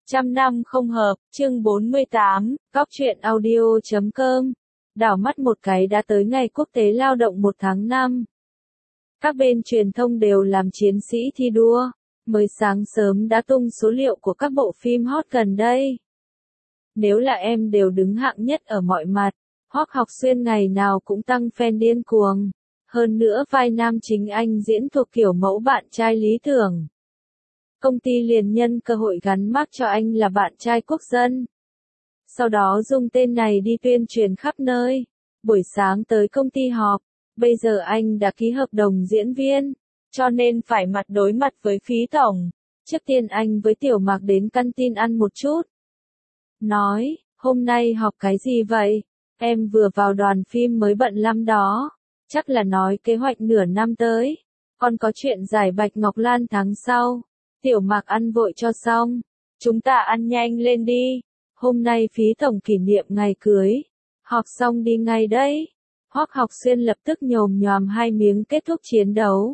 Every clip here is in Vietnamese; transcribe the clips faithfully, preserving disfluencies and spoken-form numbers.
Trăm năm không hợp, chương bốn mươi tám, Cóc truyện audio chấm com. Đảo mắt một cái đã tới ngày quốc tế lao động một tháng năm. Các bên truyền thông đều làm chiến sĩ thi đua, mới sáng sớm đã tung số liệu của các bộ phim hot gần đây. Nếu là em đều đứng hạng nhất ở mọi mặt, Hoắc Học Xuyên ngày nào cũng tăng fan điên cuồng. Hơn nữa vai nam chính anh diễn thuộc kiểu mẫu bạn trai lý tưởng. Công ty liền nhân cơ hội gắn mác cho anh là bạn trai quốc dân. Sau đó dùng tên này đi tuyên truyền khắp nơi. Buổi sáng tới công ty họp, bây giờ anh đã ký hợp đồng diễn viên, cho nên phải mặt đối mặt với Phí Tổng. Trước tiên anh với Tiểu Mạc đến căn tin ăn một chút. Nói, hôm nay họp cái gì vậy? Em vừa vào đoàn phim mới bận lắm đó. Chắc là nói kế hoạch nửa năm tới. Còn có chuyện giải Bạch Ngọc Lan tháng sau. Tiểu Mạc ăn vội cho xong. Chúng ta ăn nhanh lên đi. Hôm nay Phí Tổng kỷ niệm ngày cưới. Họp xong đi ngay đấy. Hoắc Học Xuyên lập tức nhồm nhòm hai miếng kết thúc chiến đấu.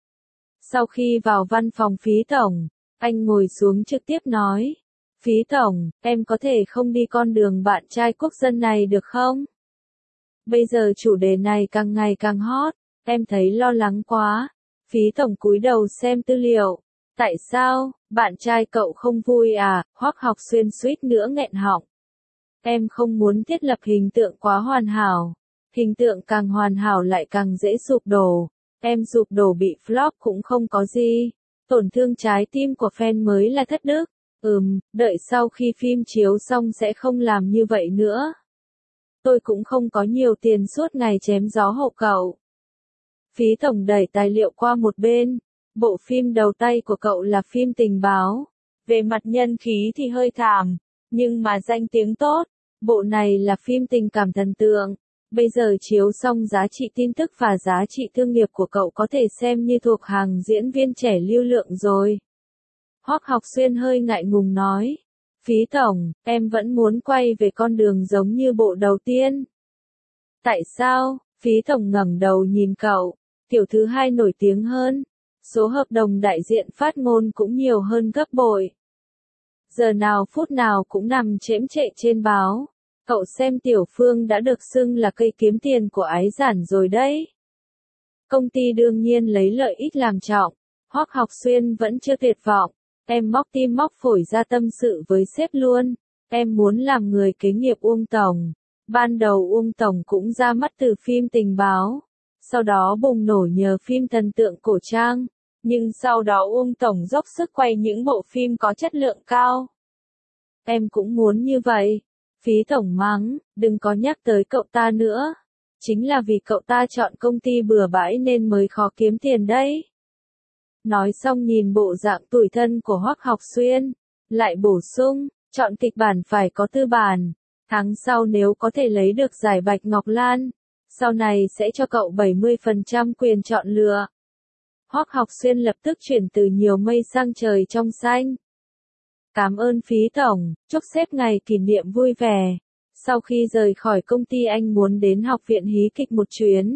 Sau khi vào văn phòng Phí Tổng, anh ngồi xuống trực tiếp nói. Phí Tổng, em có thể không đi con đường bạn trai quốc dân này được không? Bây giờ chủ đề này càng ngày càng hot, em thấy lo lắng quá. Phí Tổng cúi đầu xem tư liệu. Tại sao, bạn trai cậu không vui à? Hoắc Học Xuyên suýt nữa nghẹn họng. Em không muốn thiết lập hình tượng quá hoàn hảo. Hình tượng càng hoàn hảo lại càng dễ sụp đổ. Em sụp đổ bị flop cũng không có gì. Tổn thương trái tim của fan mới là thất đức. Ừm, đợi sau khi phim chiếu xong sẽ không làm như vậy nữa. Tôi cũng không có nhiều tiền suốt ngày chém gió hộ cậu. Phí Tổng đẩy tài liệu qua một bên. Bộ phim đầu tay của cậu là phim tình báo. Về mặt nhân khí thì hơi thảm, nhưng mà danh tiếng tốt. Bộ này là phim tình cảm thần tượng. Bây giờ chiếu xong giá trị tin tức và giá trị thương nghiệp của cậu có thể xem như thuộc hàng diễn viên trẻ lưu lượng rồi. Hoắc Học Xuyên hơi ngại ngùng nói. Phí Tổng, em vẫn muốn quay về con đường giống như bộ đầu tiên. Tại sao? Phí Tổng ngẩng đầu nhìn cậu. Tiểu thứ hai nổi tiếng hơn. Số hợp đồng đại diện phát ngôn cũng nhiều hơn gấp bội. Giờ nào phút nào cũng nằm chễm chệ trên báo. Cậu xem Tiểu Phương đã được xưng là cây kiếm tiền của ái giản rồi đấy. Công ty đương nhiên lấy lợi ích làm trọng. Hoắc Học Xuyên vẫn chưa tuyệt vọng. Em móc tim móc phổi ra tâm sự với sếp luôn. Em muốn làm người kế nghiệp Uông Tổng. Ban đầu Uông Tổng cũng ra mắt từ phim tình báo. Sau đó bùng nổ nhờ phim thần tượng cổ trang. Nhưng sau đó Uông Tổng dốc sức quay những bộ phim có chất lượng cao. Em cũng muốn như vậy. Phí Tổng mắng, đừng có nhắc tới cậu ta nữa. Chính là vì cậu ta chọn công ty bừa bãi nên mới khó kiếm tiền đấy. Nói xong nhìn bộ dạng tủi thân của Hoắc Học Xuyên. Lại bổ sung, chọn kịch bản phải có tư bản. Tháng sau nếu có thể lấy được giải Bạch Ngọc Lan. Sau này sẽ cho cậu bảy mươi phần trăm quyền chọn lựa. Hoắc Học Xuyên lập tức chuyển từ nhiều mây sang trời trong xanh. Cảm ơn Phí Tổng, chúc sếp ngày kỷ niệm vui vẻ. Sau khi rời khỏi công ty anh muốn đến học viện hí kịch một chuyến.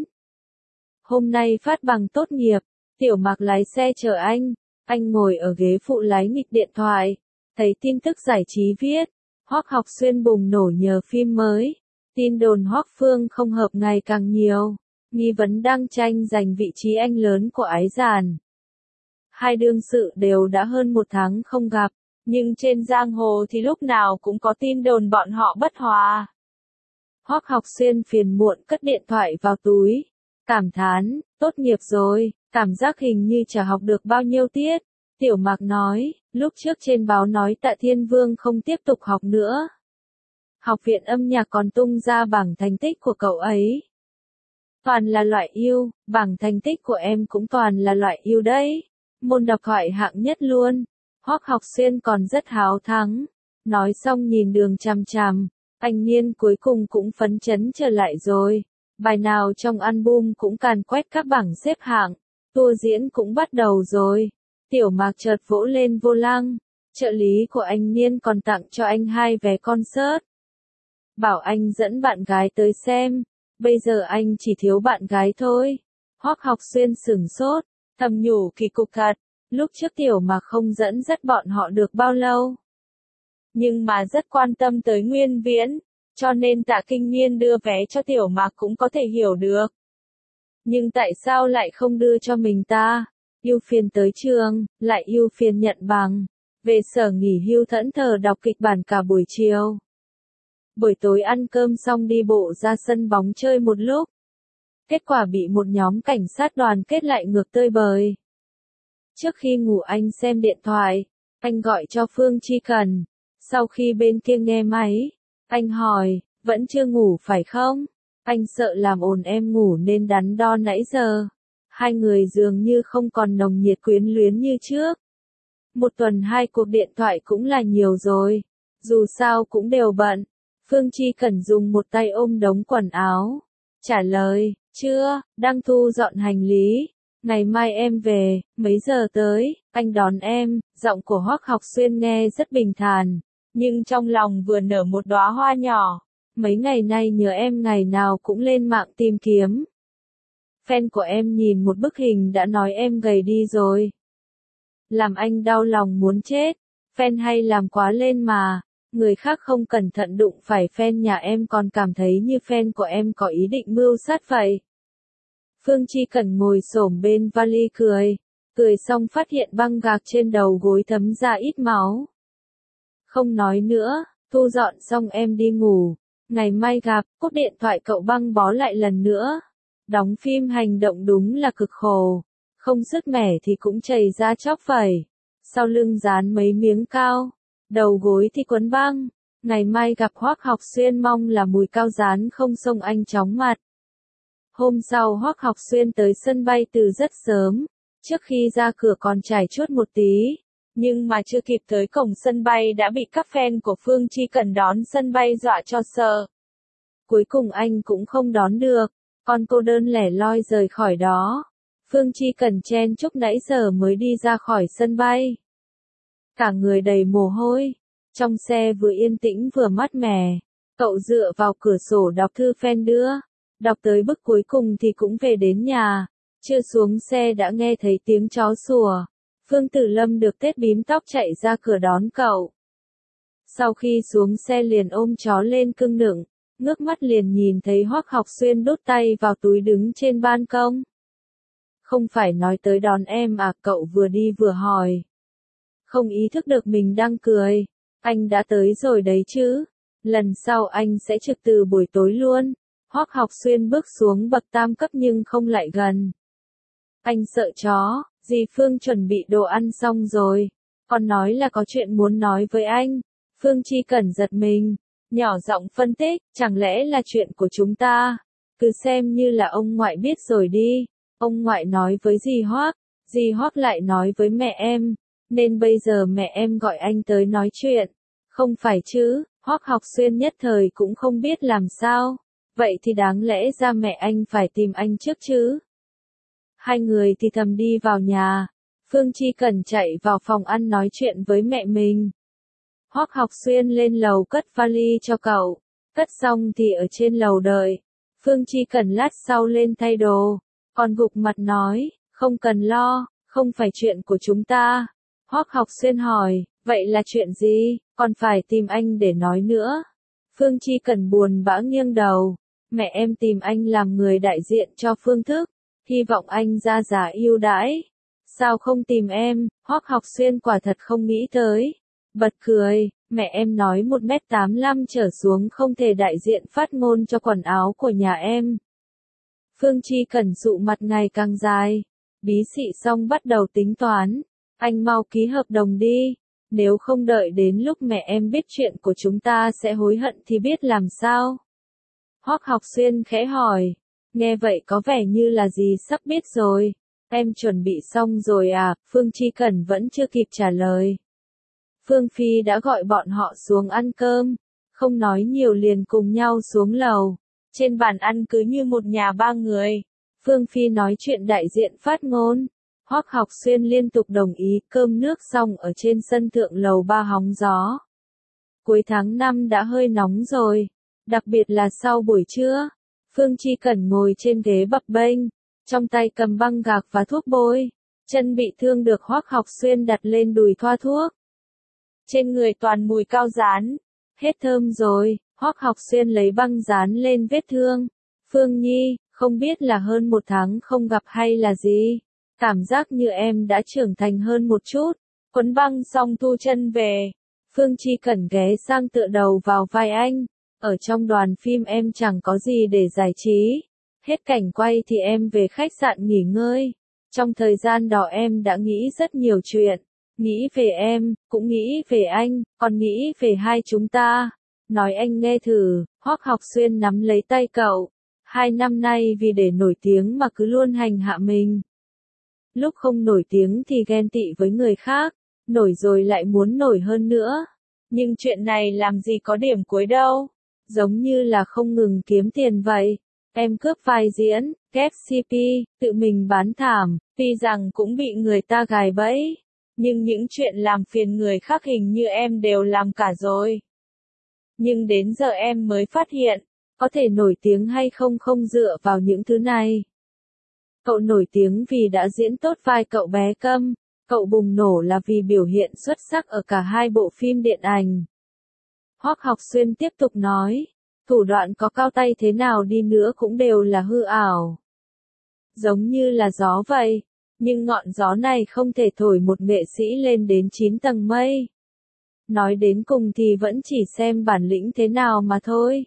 Hôm nay phát bằng tốt nghiệp, Tiểu Mạc lái xe chờ anh. Anh ngồi ở ghế phụ lái nghịch điện thoại. Thấy tin tức giải trí viết. Hoắc Học Xuyên bùng nổ nhờ phim mới. Tin đồn Hoắc Phương không hợp ngày càng nhiều. Nghi vấn đang tranh giành vị trí anh lớn của ái giản. Hai đương sự đều đã hơn một tháng không gặp. Nhưng trên giang hồ thì lúc nào cũng có tin đồn bọn họ bất hòa. Hoắc Học Xuyên phiền muộn cất điện thoại vào túi. Cảm thán, tốt nghiệp rồi, cảm giác hình như chả học được bao nhiêu tiết. Tiểu Mạc nói, lúc trước trên báo nói Tạ Thiên Vương không tiếp tục học nữa. Học viện âm nhạc còn tung ra bảng thành tích của cậu ấy. Toàn là loại yêu, bảng thành tích của em cũng toàn là loại yêu đấy. Môn độc thoại hạng nhất luôn. Hoắc Học Xuyên còn rất háo thắng. Nói xong nhìn đường chằm chằm. Anh Niên cuối cùng cũng phấn chấn trở lại rồi. Bài nào trong album cũng càn quét các bảng xếp hạng. Tour diễn cũng bắt đầu rồi. Tiểu Mạc chợt vỗ lên vô lăng. Trợ lý của anh Niên còn tặng cho anh hai vé concert. Bảo anh dẫn bạn gái tới xem. Bây giờ anh chỉ thiếu bạn gái thôi. Hoắc Học Xuyên sửng sốt. Thầm nhủ kỳ cục thật. Lúc trước Tiểu Mạc không dẫn dắt bọn họ được bao lâu. nhưng mà rất quan tâm tới Nguyên Viễn, cho nên Tạ Kinh Niên đưa vé cho Tiểu Mạc cũng có thể hiểu được. Nhưng tại sao lại không đưa cho mình ta? Ưu phiền tới trường, lại ưu phiền nhận bằng. Về sở nghỉ hưu thẫn thờ đọc kịch bản cả buổi chiều. Buổi tối ăn cơm xong đi bộ ra sân bóng chơi một lúc. Kết quả bị một nhóm cảnh sát đoàn kết lại ngược tơi bời. Trước khi ngủ anh xem điện thoại, anh gọi cho Phương Chi Cần. Sau khi bên kia nghe máy, anh hỏi, vẫn chưa ngủ phải không? Anh sợ làm ồn em ngủ nên đắn đo nãy giờ. Hai người dường như không còn nồng nhiệt quyến luyến như trước. Một tuần hai cuộc điện thoại cũng là nhiều rồi. Dù sao cũng đều bận. Phương Chi Cần dùng một tay ôm đống quần áo. Trả lời, chưa, đang thu dọn hành lý. Ngày mai em về, mấy giờ tới, anh đón em. Giọng của Hoắc Học Xuyên nghe rất bình thản, nhưng trong lòng vừa nở một đóa hoa nhỏ. Mấy ngày nay nhớ em ngày nào cũng lên mạng tìm kiếm. Fan của em nhìn một bức hình đã nói em gầy đi rồi. Làm anh đau lòng muốn chết. Fan hay làm quá lên mà. Người khác không cẩn thận đụng phải fan nhà em còn cảm thấy như fan của em có ý định mưu sát vậy. Phương Chi Cần ngồi xổm bên vali cười. Cười xong phát hiện băng gạc trên đầu gối thấm ra ít máu. Không nói nữa, thu dọn xong em đi ngủ. Ngày mai gặp, cúp điện thoại cậu băng bó lại lần nữa. Đóng phim hành động đúng là cực khổ. Không sứt mẻ thì cũng chảy ra chóc phẩy. Sau lưng dán mấy miếng cao. Đầu gối thì quấn băng. Ngày mai gặp Hoắc Học Xuyên mong là mùi cao dán không xông anh chóng mặt. Hôm sau Hoắc Học Xuyên tới sân bay từ rất sớm. Trước khi ra cửa còn trải chuốt một tí. Nhưng mà chưa kịp tới cổng sân bay đã bị các fan của Phương Chi Cần đón sân bay dọa cho sợ. Cuối cùng anh cũng không đón được. Con cô đơn lẻ loi rời khỏi đó. Phương Chi Cần chen chúc nãy giờ mới đi ra khỏi sân bay. Cả người đầy mồ hôi. Trong xe vừa yên tĩnh vừa mát mẻ. Cậu dựa vào cửa sổ đọc thư fan đưa. Đọc tới bức cuối cùng thì cũng về đến nhà. Chưa xuống xe đã nghe thấy tiếng chó sủa. Phương Tử Lâm được tết bím tóc chạy ra cửa đón cậu. Sau khi xuống xe liền ôm chó lên cưng nựng. Ngước mắt liền nhìn thấy Hoắc Học Xuyên đút tay vào túi đứng trên ban công. Không phải nói tới đón em à, cậu vừa đi vừa hỏi. Không ý thức được mình đang cười. Anh đã tới rồi đấy chứ. Lần sau anh sẽ trực từ buổi tối luôn. Hoắc Học Xuyên bước xuống bậc tam cấp nhưng không lại gần. Anh sợ chó. Dì Phương chuẩn bị đồ ăn xong rồi. Còn nói là có chuyện muốn nói với anh. Phương Chi Cần giật mình. Nhỏ giọng phân tích, chẳng lẽ là chuyện của chúng ta? Cứ xem như là ông ngoại biết rồi đi. Ông ngoại nói với dì Hoắc, dì Hoắc lại nói với mẹ em. Nên bây giờ mẹ em gọi anh tới nói chuyện. Không phải chứ, Hoắc Học Xuyên nhất thời cũng không biết làm sao. Vậy thì đáng lẽ ra mẹ anh phải tìm anh trước chứ. Hai người thì thầm đi vào nhà. Phương Chi Cần chạy vào phòng ăn nói chuyện với mẹ mình. Hoắc Học Xuyên lên lầu cất vali cho cậu. Cất xong thì ở trên lầu đợi. Phương Chi Cần lát sau lên thay đồ. Còn gục mặt nói, không cần lo, không phải chuyện của chúng ta. Hoắc Học Xuyên hỏi, vậy là chuyện gì, còn phải tìm anh để nói nữa. Phương Chi Cần buồn bã nghiêng đầu. Mẹ em tìm anh làm người đại diện cho Phương Thức. Hy vọng anh ra giá ưu đãi. Sao không tìm em? Hoắc Học Xuyên quả thật không nghĩ tới. Bật cười, mẹ em nói một mét tám mươi lăm trở xuống không thể đại diện phát ngôn cho quần áo của nhà em. Phương Chi Cần dụ mặt ngày càng dài. Bí xị xong bắt đầu tính toán. Anh mau ký hợp đồng đi. Nếu không đợi đến lúc mẹ em biết chuyện của chúng ta sẽ hối hận thì biết làm sao? Hoắc Học Xuyên khẽ hỏi. Nghe vậy có vẻ như là gì sắp biết rồi. Em chuẩn bị xong rồi à? Phương Chi Cần vẫn chưa kịp trả lời. Phương Phi đã gọi bọn họ xuống ăn cơm. Không nói nhiều liền cùng nhau xuống lầu. Trên bàn ăn cứ như một nhà ba người. Phương Phi nói chuyện đại diện phát ngôn. Hoắc Học Xuyên liên tục đồng ý. Cơm nước xong ở trên sân thượng lầu ba hóng gió. Cuối tháng năm đã hơi nóng rồi. Đặc biệt là sau buổi trưa. Phương Chi Cần ngồi trên ghế bập bênh. Trong tay cầm băng gạc và thuốc bôi. Chân bị thương được Hoắc Học Xuyên đặt lên đùi thoa thuốc. trên người toàn mùi cao dán. Hết thơm rồi, Hoắc Học Xuyên lấy băng dán lên vết thương. Phương Nhi, không biết là hơn một tháng không gặp hay là gì. Cảm giác như em đã trưởng thành hơn một chút. Quấn băng xong thu chân về. Phương Chi Cẩn ghé sang tựa đầu vào vai anh. Ở trong đoàn phim em chẳng có gì để giải trí. Hết cảnh quay thì em về khách sạn nghỉ ngơi. Trong thời gian đó em đã nghĩ rất nhiều chuyện. Nghĩ về em, cũng nghĩ về anh, còn nghĩ về hai chúng ta. Nói anh nghe thử, Hoắc Học Xuyên nắm lấy tay cậu. Hai năm nay vì để nổi tiếng mà cứ luôn hành hạ mình. Lúc không nổi tiếng thì ghen tị với người khác, nổi rồi lại muốn nổi hơn nữa. Nhưng chuyện này làm gì có điểm cuối đâu. Giống như là không ngừng kiếm tiền vậy. Em cướp vai diễn, ghép xê pê, tự mình bán thảm, tuy rằng cũng bị người ta gài bẫy. Nhưng những chuyện làm phiền người khác hình như em đều làm cả rồi. Nhưng đến giờ em mới phát hiện, có thể nổi tiếng hay không không dựa vào những thứ này. Cậu nổi tiếng vì đã diễn tốt vai cậu bé Câm, cậu bùng nổ là vì biểu hiện xuất sắc ở cả hai bộ phim điện ảnh. Hoắc Học Xuyên tiếp tục nói, thủ đoạn có cao tay thế nào đi nữa cũng đều là hư ảo. Giống như là gió vậy, nhưng ngọn gió này không thể thổi một nghệ sĩ lên đến chín tầng mây. Nói đến cùng thì vẫn chỉ xem bản lĩnh thế nào mà thôi.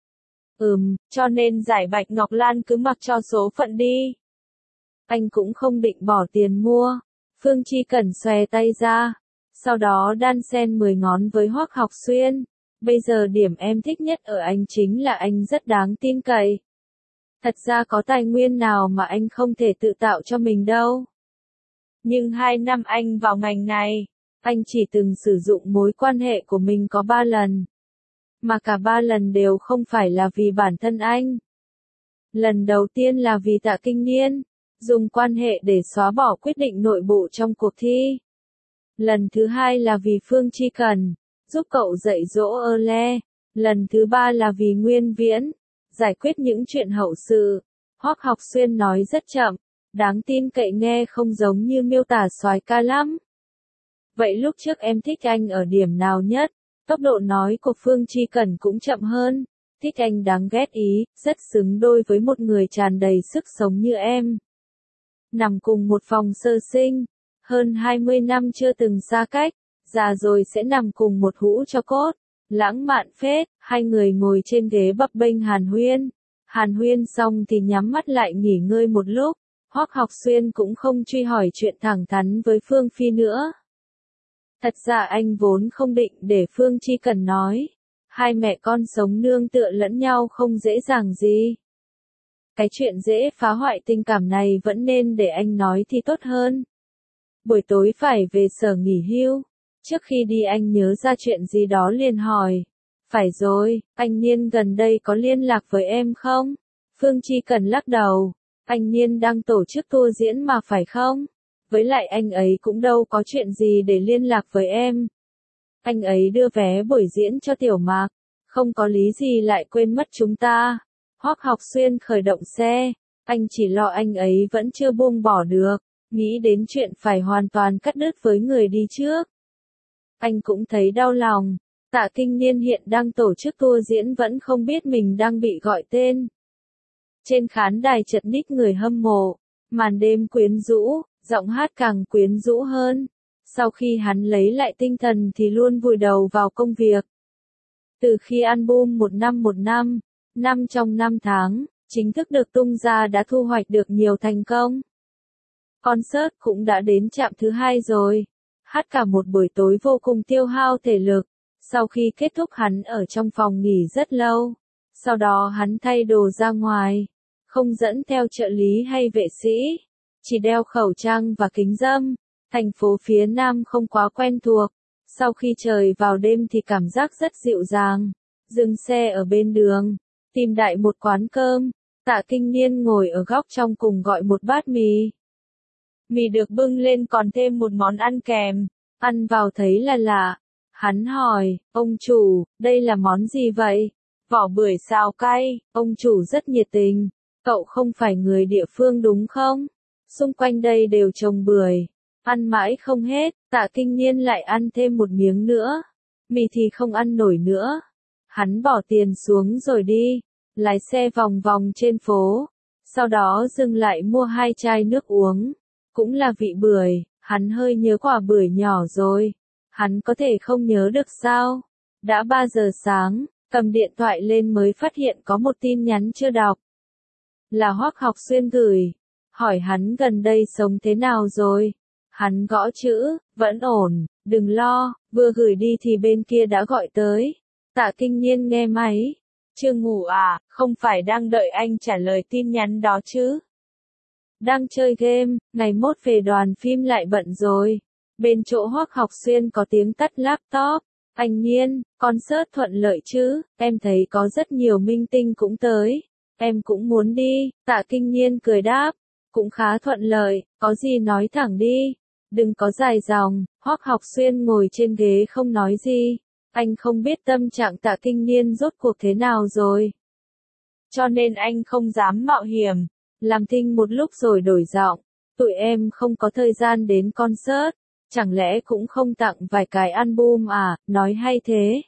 Ừm, cho nên giải Bạch Ngọc Lan cứ mặc cho số phận đi. Anh cũng không định bỏ tiền mua. Phương Chi Cẩn xòe tay ra. Sau đó đan xen mười ngón với Hoắc Học Xuyên. Bây giờ điểm em thích nhất ở anh chính là anh rất đáng tin cậy. Thật ra có tài nguyên nào mà anh không thể tự tạo cho mình đâu. Nhưng hai năm anh vào ngành này, anh chỉ từng sử dụng mối quan hệ của mình có ba lần. Mà cả ba lần đều không phải là vì bản thân anh. Lần đầu tiên là vì Tạ Kinh Niên, dùng quan hệ để xóa bỏ quyết định nội bộ trong cuộc thi. Lần thứ hai là vì Phương Chi Cẩn, giúp cậu dạy dỗ ơ le. Lần thứ ba là vì Nguyên Viễn, giải quyết những chuyện hậu sự. Hoắc Học Xuyên nói rất chậm, đáng tin cậy nghe không giống như miêu tả soái ca lắm. Vậy lúc trước em thích anh ở điểm nào nhất? Tốc độ nói của Phương Chi Cẩn cũng chậm hơn. Thích anh đáng ghét ý, rất xứng đôi với một người tràn đầy sức sống như em. Nằm cùng một phòng sơ sinh, hơn hai mươi năm chưa từng xa cách, già rồi sẽ nằm cùng một hũ cho cốt. Lãng mạn phết, hai người ngồi trên ghế bập bênh hàn huyên. Hàn huyên xong thì nhắm mắt lại nghỉ ngơi một lúc. Hoắc Học Xuyên cũng không truy hỏi chuyện thẳng thắn với Phương Phi nữa. Thật ra anh vốn không định để Phương Chi Cẩn nói. Hai mẹ con sống nương tựa lẫn nhau không dễ dàng gì. Cái chuyện dễ phá hoại tình cảm này vẫn nên để anh nói thì tốt hơn. Buổi tối phải về sở nghỉ hưu. Trước khi đi anh nhớ ra chuyện gì đó liền hỏi. Phải rồi, anh Niên gần đây có liên lạc với em không? Phương Chi Cẩn lắc đầu. Anh Niên đang tổ chức tour diễn mà phải không? Với lại anh ấy cũng đâu có chuyện gì để liên lạc với em. Anh ấy đưa vé buổi diễn cho Tiểu Mạc. Không có lý gì lại quên mất chúng ta. Hoắc Học Xuyên khởi động xe. Anh chỉ lo anh ấy vẫn chưa buông bỏ được. Nghĩ đến chuyện phải hoàn toàn cắt đứt với người đi trước. Anh cũng thấy đau lòng. Tạ Kinh Niên hiện đang tổ chức tour diễn vẫn không biết mình đang bị gọi tên. Trên khán đài chật ních người hâm mộ. Màn đêm quyến rũ, giọng hát càng quyến rũ hơn. Sau khi hắn lấy lại tinh thần thì luôn vùi đầu vào công việc. Từ khi album một năm một năm, năm trong năm tháng, chính thức được tung ra đã thu hoạch được nhiều thành công. Concert cũng đã đến trạm thứ hai rồi. Hát cả một buổi tối vô cùng tiêu hao thể lực. Sau khi kết thúc hắn ở trong phòng nghỉ rất lâu. Sau đó hắn thay đồ ra ngoài. Không dẫn theo trợ lý hay vệ sĩ. Chỉ đeo khẩu trang và kính râm. Thành phố phía Nam không quá quen thuộc. Sau khi trời vào đêm thì cảm giác rất dịu dàng. Dừng xe ở bên đường. Tìm đại một quán cơm. Tạ Kinh Niên ngồi ở góc trong cùng gọi một bát mì. Mì được bưng lên còn thêm một món ăn kèm. Ăn vào thấy là lạ. Hắn hỏi, ông chủ, đây là món gì vậy? Vỏ bưởi xào cay. Ông chủ rất nhiệt tình. Cậu không phải người địa phương đúng không? Xung quanh đây đều trồng bưởi. Ăn mãi không hết, Tạ Kinh Niên lại ăn thêm một miếng nữa. Mì thì không ăn nổi nữa. Hắn bỏ tiền xuống rồi đi, lái xe vòng vòng trên phố. Sau đó dừng lại mua hai chai nước uống. Cũng là vị bưởi, hắn hơi nhớ quả bưởi nhỏ rồi. Hắn có thể không nhớ được sao? Đã ba giờ sáng, cầm điện thoại lên mới phát hiện có một tin nhắn chưa đọc. Là Hoắc Học Xuyên gửi, hỏi hắn gần đây sống thế nào rồi. Hắn gõ chữ, vẫn ổn, đừng lo, vừa gửi đi thì bên kia đã gọi tới. Tạ Kinh Niên nghe máy. Chưa ngủ à, không phải đang đợi anh trả lời tin nhắn đó chứ? Đang chơi game, ngày mốt về đoàn phim lại bận rồi. Bên chỗ Hoắc Học Xuyên có tiếng tắt laptop. Anh Nhiên, concert thuận lợi chứ, em thấy có rất nhiều minh tinh cũng tới. Em cũng muốn đi, Tạ Kinh Niên cười đáp. Cũng khá thuận lợi, có gì nói thẳng đi. Đừng có dài dòng. Hoắc Học Xuyên ngồi trên ghế không nói gì. Anh không biết tâm trạng Tạ Kinh Niên rốt cuộc thế nào rồi. Cho nên anh không dám mạo hiểm. Làm thinh một lúc rồi đổi giọng. Tụi em không có thời gian đến concert. Chẳng lẽ cũng không tặng vài cái album à, nói hay thế.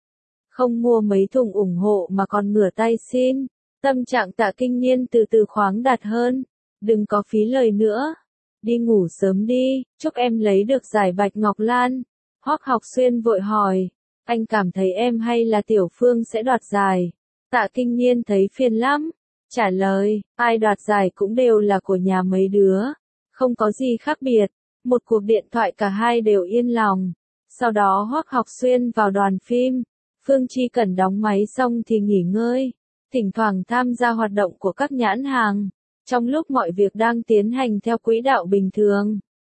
Không mua mấy thùng ủng hộ mà còn ngửa tay xin. Tâm trạng Tạ Kinh Niên từ từ khoáng đạt hơn. Đừng có phí lời nữa. Đi ngủ sớm đi, chúc em lấy được giải Bạch Ngọc Lan. Hoắc Học Xuyên vội hỏi. Anh cảm thấy em hay là Tiểu Phương sẽ đoạt giải? Tạ Kinh Niên thấy phiền lắm. Trả lời, ai đoạt giải cũng đều là của nhà mấy đứa. Không có gì khác biệt. Một cuộc điện thoại cả hai đều yên lòng. Sau đó Hoắc Học Xuyên vào đoàn phim. Phương Chi Cẩn đóng máy xong thì nghỉ ngơi. Thỉnh thoảng tham gia hoạt động của các nhãn hàng. Trong lúc mọi việc đang tiến hành theo quỹ đạo bình thường.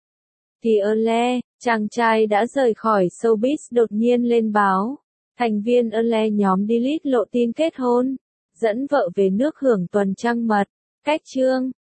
Thì Earle, chàng trai đã rời khỏi showbiz đột nhiên lên báo. Thành viên Earle nhóm delete lộ tin kết hôn. Dẫn vợ về nước hưởng tuần trăng mật. Cách chương.